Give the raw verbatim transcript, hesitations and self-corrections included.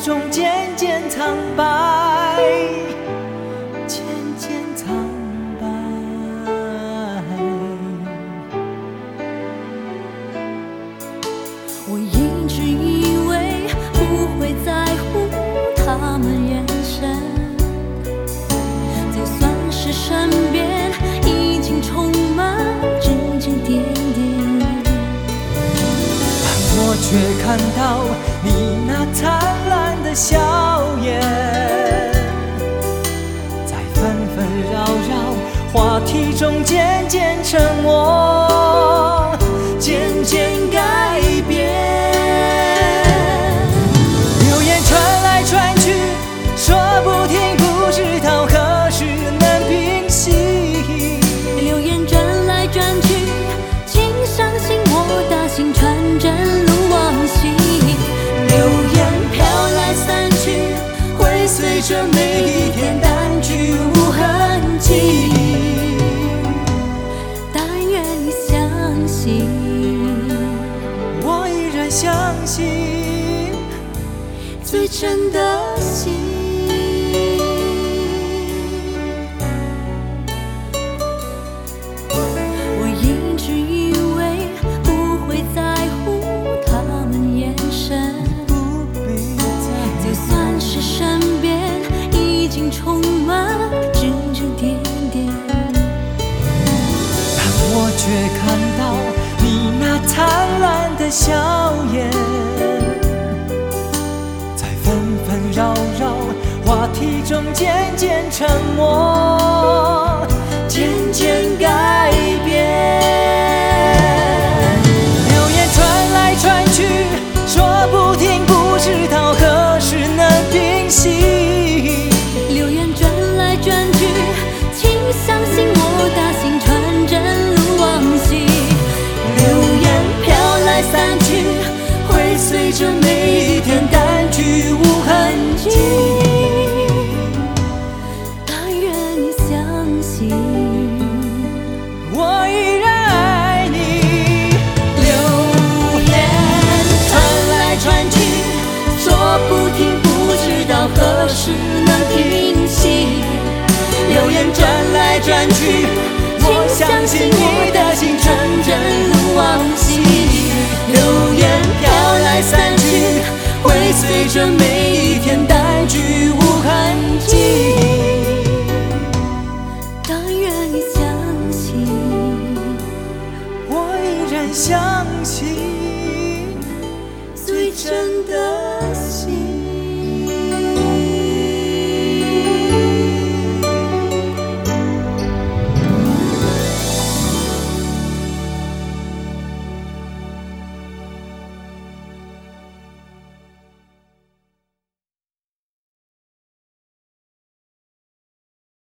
中渐渐苍白，渐渐苍白。 我一直以为不会在乎他们眼神，就算是身边已经充满指指点点， 但我却看到你那灿烂的笑颜，在纷纷扰扰话题中渐渐沉默，渐渐改变。流言传来传去，说不停，不知道何时能平息。 流言转来转去，请相信我大心传真如往昔。 流言飘来散去，会随着每一天淡去无痕迹。 但愿你相信， 我依然相信最真的心。我一直以为不会在乎他们眼神， 不必再就算是身边已经充满指指点点， 但我却看到你那灿烂的笑颜，在纷纷扰扰话题中渐渐沉默，渐渐改变。流言传来传去，说不停，不知道何时能平息。 流言转来转去，请相信我大心传真如往昔。 流言飘来散去，会随着每一天淡去无痕迹。 但愿你相信， 我依然爱你。流言传来传去，说不停，不知道何时能平息。流言转来转去，我相信你的心纯真如往昔。流言飘来散去，会随着每一天淡去无痕迹。 但愿你相信， 我依然相信最真的